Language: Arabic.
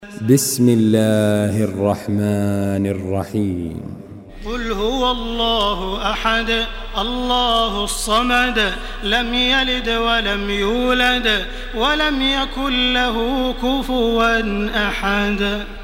بسم الله الرحمن الرحيم. قل هو الله أحد الله الصمد لم يلد ولم يولد ولم يكن له كفوا أحد.